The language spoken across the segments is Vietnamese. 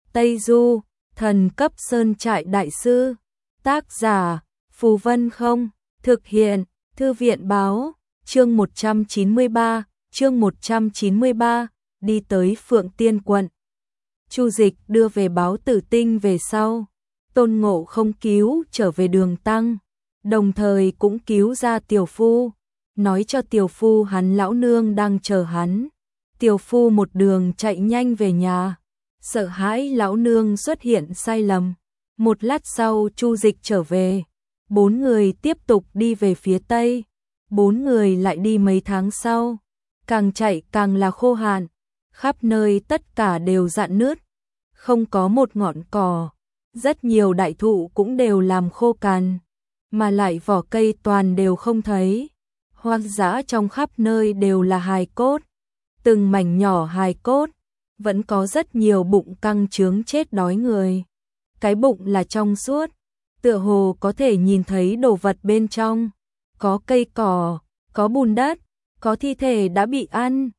Tây Du, thần cấp sơn trại đại sư. Tác giả, Phù Vân Không. Thực hiện, Thư viện báo. Chương 193, đi tới Phượng Tiên quận. Chu Dịch đưa về báo Tử Tinh về sau. Tôn Ngộ Không cứu trở về Đường Tăng, đồng thời cũng cứu ra Tiểu Phu, nói cho Tiểu Phu hắn lão nương đang chờ hắn. Tiểu Phu một đường chạy nhanh về nhà, sợ hãi lão nương xuất hiện sai lầm. Một lát sau Chu Dịch trở về, 4 người tiếp tục đi về phía Tây. 4 người lại đi mấy tháng sau, càng chạy càng là khô hạn, khắp nơi tất cả đều rạn nứt, không có một ngọn cỏ, rất nhiều đại thụ cũng đều làm khô cằn, mà lại vỏ cây toàn đều không thấy. Hoang dã trong khắp nơi đều là hài cốt, từng mảnh nhỏ hài cốt, vẫn có rất nhiều bụng căng trướng chết đói người. Cái bụng là trong suốt, tựa hồ có thể nhìn thấy đồ vật bên trong, có cây cỏ, có bùn đất, có thi thể đã bị ăn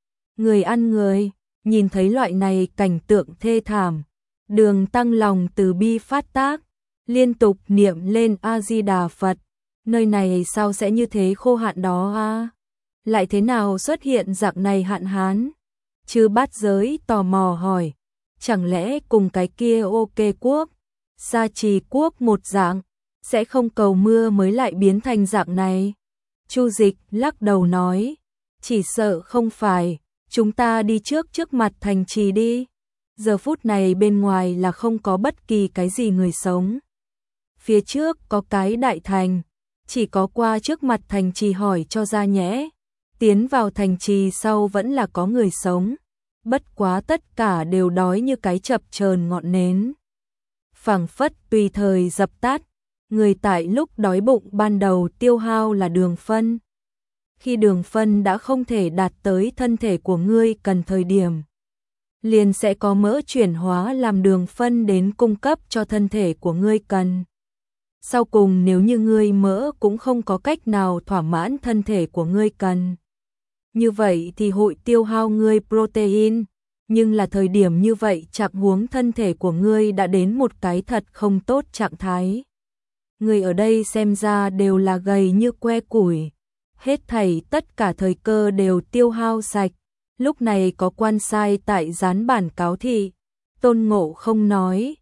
người. Nhìn thấy loại này cảnh tượng thê thảm, Đường Tăng lòng từ bi phát tác, liên tục niệm lên A Di Đà Phật. Nơi này sao sẽ như thế khô hạn đó a? Lại thế nào xuất hiện dạng này hạn hán? Chư Bát Giới tò mò hỏi, chẳng lẽ cùng cái kia OK quốc, Sa Trì quốc một dạng, sẽ không cầu mưa mới lại biến thành dạng này? Chu Dịch lắc đầu nói, chỉ sợ không phải, chúng ta đi trước mặt thành trì đi. Giờ phút này bên ngoài là không có bất kỳ cái gì người sống. Phía trước có cái đại thành, chỉ có qua trước mặt thành trì hỏi cho ra nhẽ. Tiến vào thành trì sau vẫn là có người sống, bất quá tất cả đều đói như cái chập chờn ngọn nến, phảng phất tùy thời dập tắt. Người tại lúc đói bụng ban đầu tiêu hao là đường phân. Khi đường phân đã không thể đạt tới thân thể của ngươi cần thời điểm, liền sẽ có mỡ chuyển hóa làm đường phân đến cung cấp cho thân thể của ngươi cần. Sau cùng nếu như ngươi mỡ cũng không có cách nào thỏa mãn thân thể của ngươi cần, như vậy thì hội tiêu hao ngươi protein, nhưng là thời điểm như vậy trạng huống thân thể của ngươi đã đến một cái thật không tốt trạng thái. Người ở đây xem ra đều là gầy như que củi, hết thảy tất cả thời cơ đều tiêu hao sạch. Lúc này có quan sai tại dán bản cáo thị. Tôn Ngộ Không nói,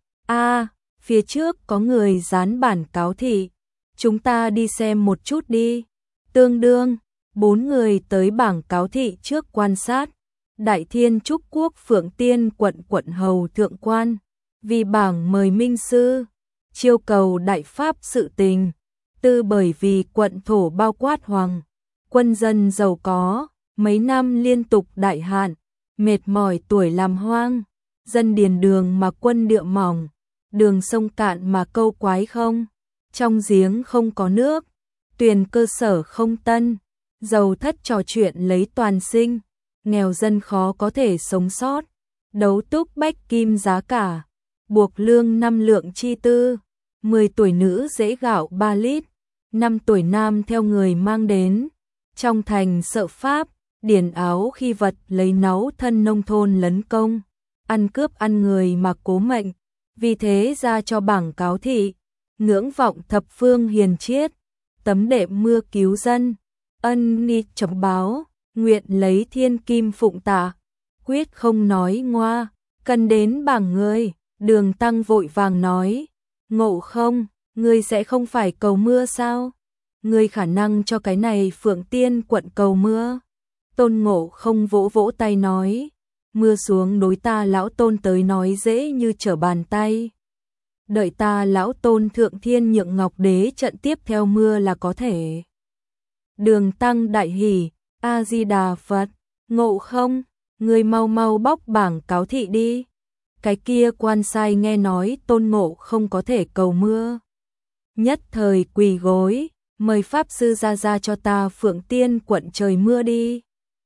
phía trước có người dán bản cáo thị, chúng ta đi xem một chút đi. Tương đương, 4 người tới bảng cáo thị trước quan sát. Đại Thiên Trúc Quốc Phượng Tiên quận hầu thượng quan, vì bảng mời minh sư, chiêu cầu đại pháp sự tình. Tư bởi vì quận thổ bao quát hoàng, quân dân giàu có, mấy năm liên tục đại hạn, mệt mỏi tuổi làm hoang, dân điền đường mà quân địa mỏng, đường sông cạn mà câu quái không, trong giếng không có nước, tuyền cơ sở không tân, giàu thất trò chuyện lấy toàn sinh, nghèo dân khó có thể sống sót, đấu túc bách kim giá cả, buộc lương 5 lượng chi tư, 10 tuổi nữ dễ gạo 3 lít, 5 tuổi nam theo người mang đến, trong thành sợ pháp, điển áo khi vật lấy náu thân nông thôn lấn công, ăn cướp ăn người mà cố mệnh, vì thế ra cho bảng cáo thị, ngưỡng vọng thập phương hiền triết, tấm đệm mưa cứu dân, ân ni chấm báo, nguyện lấy thiên kim phụng tạ, quyết không nói ngoa, cần đến bảng ngươi. Đường Tăng vội vàng nói, Ngộ Không, ngươi sẽ không phải cầu mưa sao? Ngươi khả năng cho cái này Phượng Tiên quận cầu mưa? Tôn Ngộ Không vỗ vỗ tay nói, mưa xuống đối ta lão Tôn tới nói dễ như trở bàn tay. Đợi ta lão Tôn thượng thiên nhượng ngọc đế trận tiếp theo mưa là có thể. Đường Tăng đại hỉ, A Di Đà Phật. Ngộ Không, ngươi mau mau bóc bảng cáo thị đi. Cái kia quan sai nghe nói Tôn Ngộ Không có thể cầu mưa, nhất thời quỳ gối, mời pháp sư ra cho ta Phượng Tiên quận trời mưa đi.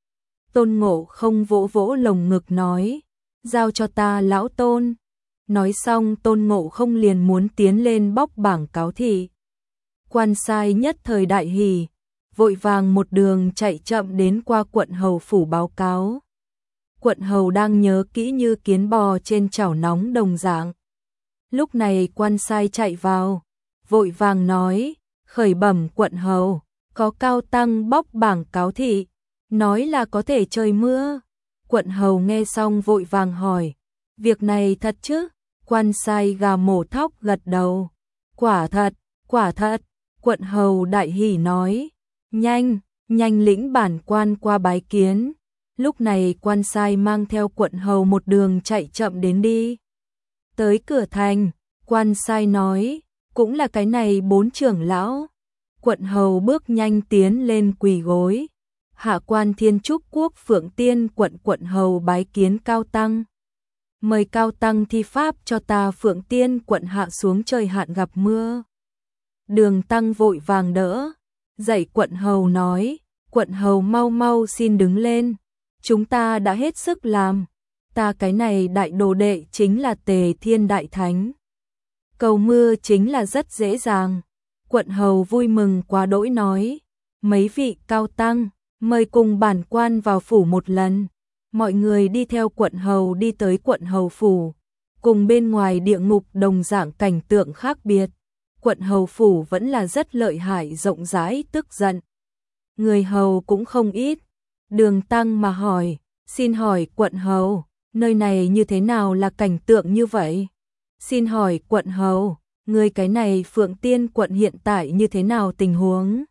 Tôn Ngộ Không vỗ vỗ lồng ngực nói, giao cho ta lão Tôn. Nói xong Tôn Ngộ Không liền muốn tiến lên bóc bảng cáo thị. Quan sai nhất thời đại hỉ, vội vàng một đường chạy chậm đến qua quận hầu phủ báo cáo. Quận hầu đang nhớ kỹ như kiến bò trên chảo nóng đồng dạng. Lúc này quan sai chạy vào, vội vàng nói, khởi bẩm quận hầu, có cao tăng bóc bảng cáo thị, nói là có thể trời mưa. Quận hầu nghe xong vội vàng hỏi, việc này thật chứ? Quan sai gà mổ thóc gật đầu, quả thật, quả thật. Quận hầu đại hỉ nói, nhanh, nhanh lĩnh bản quan qua bái kiến. Lúc này quan sai mang theo quận hầu một đường chạy chậm đến đi. Tới cửa thành, quan sai nói, cũng là cái này 4 trưởng lão. Quận hầu bước nhanh tiến lên quỳ gối. Hạ quan Thiên Trúc Quốc Phượng Tiên quận hầu bái kiến cao tăng. Mời cao tăng thi pháp cho ta Phượng Tiên quận hạ xuống trời hạn gặp mưa. Đường tăng vội vàng đỡ, dạy quận hầu nói, quận hầu mau mau xin đứng lên, chúng ta đã hết sức làm, ta cái này đại đồ đệ chính là Tề Thiên Đại Thánh. Cầu mưa chính là rất dễ dàng. Quận hầu vui mừng quá đỗi nói, mấy vị cao tăng, mời cùng bản quan vào phủ một lần. Mọi người đi theo quận hầu đi tới quận hầu phủ, cùng bên ngoài địa ngục đồng dạng cảnh tượng khác biệt. Quận hầu phủ vẫn là rất lợi hại rộng rãi tức giận. Người hầu cũng không ít. Đường tăng mà hỏi, xin hỏi quận hầu, nơi này như thế nào là cảnh tượng như vậy? Xin hỏi quận hầu, người cái này Phượng Tiên quận hiện tại như thế nào tình huống?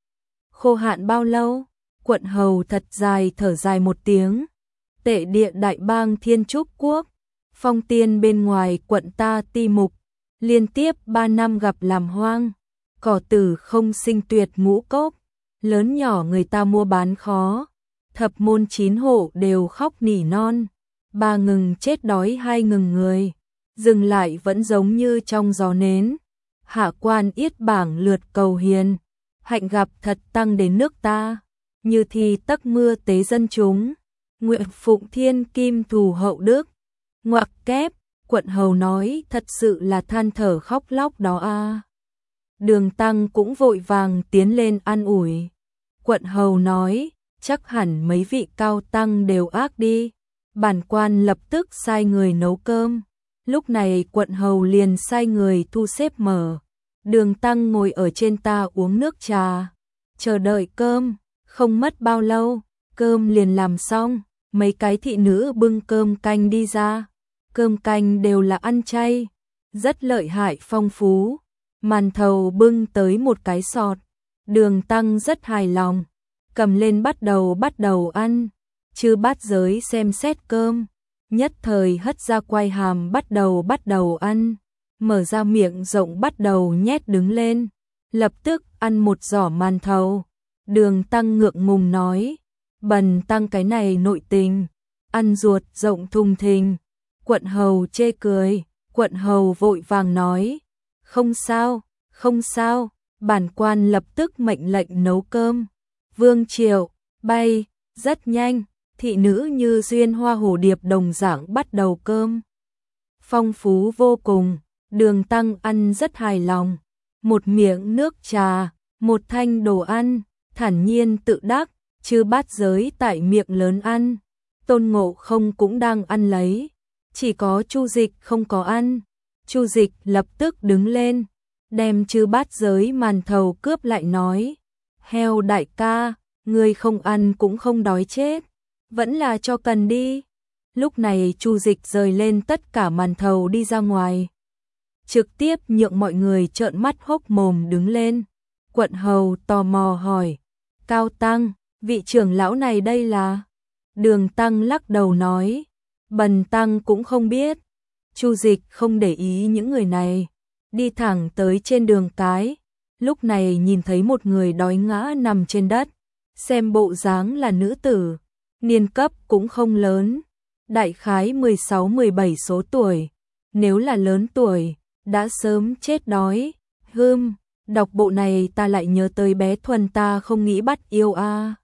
Khô hạn bao lâu? Quận hầu thật dài thở dài một tiếng. Tệ địa đại bang Thiên Trúc Quốc, phong tiên bên ngoài quận ta ti mục, liên tiếp 3 năm gặp làm hoang, cỏ tử không sinh tuyệt ngũ cốc, lớn nhỏ người ta mua bán khó, thập môn 9 hộ đều khóc nỉ non, 3 ngừng chết đói 2 ngừng người, dừng lại vẫn giống như trong gió nến. Hạ quan yết bảng lượt cầu hiền, hạnh gặp thật tăng đến nước ta, như thì tắc mưa tế dân chúng, nguyện phụng thiên kim thù hậu đức. Ngoặc kép, quận hầu nói thật sự là than thở khóc lóc đó a. Đường tăng cũng vội vàng tiến lên an ủi. Quận hầu nói, chắc hẳn mấy vị cao tăng đều ác đi. Bản quan lập tức sai người nấu cơm. Lúc này quận hầu liền sai người thu xếp mở. Đường tăng ngồi ở trên ta uống nước trà, chờ đợi cơm. Không mất bao lâu, cơm liền làm xong. Mấy cái thị nữ bưng cơm canh đi ra. Cơm canh đều là ăn chay, rất lợi hại phong phú. Màn thầu bưng tới một cái sọt. Đường tăng rất hài lòng, cầm lên bắt đầu ăn. Chư bát giới xem xét cơm, nhất thời hất ra quai hàm bắt đầu ăn. Mở ra miệng rộng bắt đầu nhét đứng lên, lập tức ăn một giỏ màn thầu. Đường tăng ngượng ngùng nói, bần tăng cái này nội tình, ăn ruột rộng thùng thình. Quận hầu chê cười, quận hầu vội vàng nói, không sao, không sao, bản quan lập tức mệnh lệnh nấu cơm. Vương triều, bay, rất nhanh, thị nữ như duyên hoa hồ điệp đồng dạng bắt đầu cơm. Phong phú vô cùng, đường tăng ăn rất hài lòng, một miệng nước trà, một thanh đồ ăn, thản nhiên tự đắc, chư bát giới tại miệng lớn ăn. Tôn Ngộ Không cũng đang ăn lấy. Chỉ có Chu Dịch không có ăn. Chu Dịch lập tức đứng lên, đem chư bát giới màn thầu cướp lại nói, heo đại ca, ngươi không ăn cũng không đói chết, vẫn là cho cần đi. Lúc này Chu Dịch rời lên tất cả màn thầu đi ra ngoài, trực tiếp nhượng mọi người trợn mắt hốc mồm đứng lên. Quận hầu tò mò hỏi, cao tăng, vị trưởng lão này đây là? Đường tăng lắc đầu nói, bần tăng cũng không biết. Chu Dịch không để ý những người này, đi thẳng tới trên đường cái. Lúc này nhìn thấy một người đói ngã nằm trên đất, xem bộ dáng là nữ tử, niên cấp cũng không lớn, đại khái 16-17 số tuổi, nếu là lớn tuổi, đã sớm chết đói. Đọc bộ này ta lại nhớ tới bé Thuần ta không nghĩ bắt yêu a.